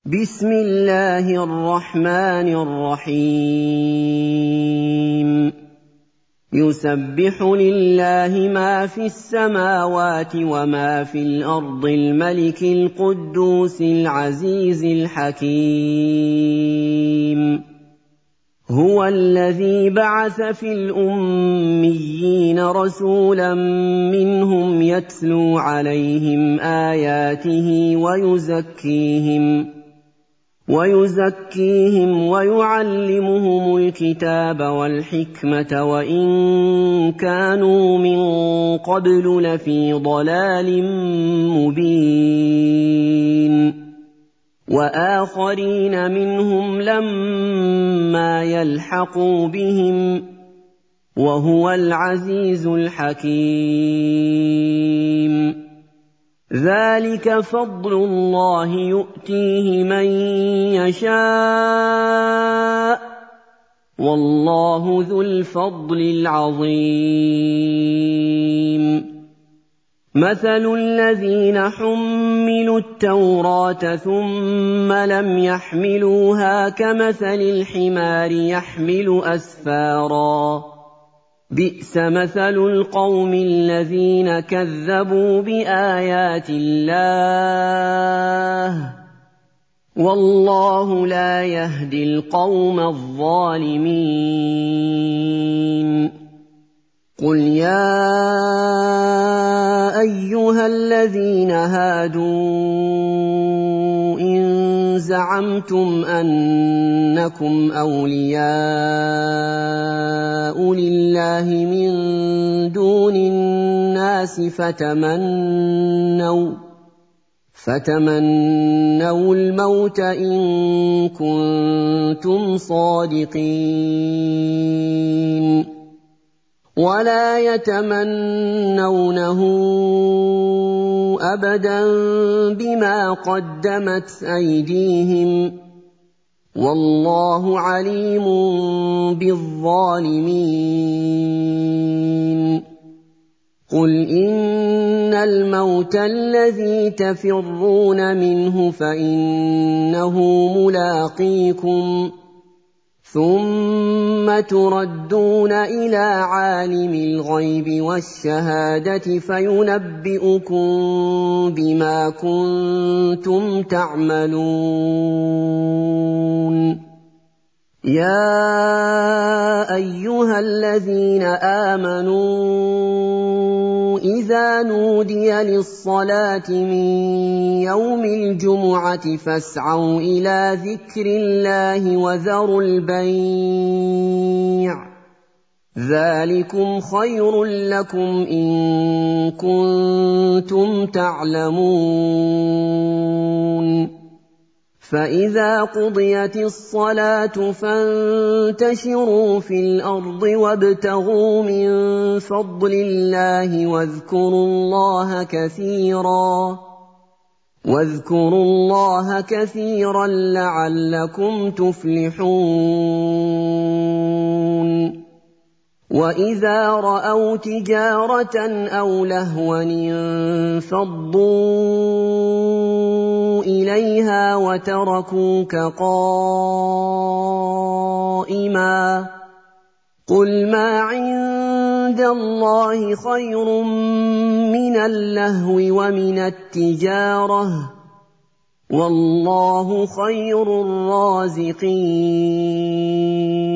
بسم الله الرحمن الرحيم يسبح لله ما في السماوات وما في الأرض الملك القدوس العزيز الحكيم هو الذي بعث في الأميين رسولا منهم يتلو عليهم آياته ويزكيهم ويعلمهم الكتاب والحكمة وإن كانوا من قبل لفي ضلال مبين وآخرين منهم لما يلحقوا بهم وهو العزيز الحكيم ذلك فضل الله يؤتيه من يشاء والله ذو الفضل العظيم مثل الذين حملوا التوراة ثم لم يحملوها كمثل الحمار يحمل أسفارا بئس مثل القوم الذين كذبوا بآيات الله والله لا يهدي القوم الظالمين قل يا أيها الذين هادوا إن زعمتم أنكم أولياء لله من دون الناس فتمنوا الموت إن كنتم صادقين ولا يتمنونه أبدا بما قدمت أيديهم والله عليم بالظالمين قل إن الموت الذي تفرون منه فإنه ملاقيكم ثم تردون إلى عالم الغيب والشهادة فينبئكم بما كنتم تعملون يا أيها الذين آمنوا إذا نودي للصلاة من يوم الجمعة فاسعوا إلى ذكر الله وذروا البيع ذلكم خير لكم إن كنتم تعلمون فإذا قضيت الصلاة فانتشروا في الأرض وابتغوا من فضل الله واذكروا الله كثيرا لعلكم تفلحون وإذا رأوا تجارة أو لهوا انفضوا إليها وتركوك قائما قل ما عند الله خير من اللهو ومن التجارة والله خير الرازقين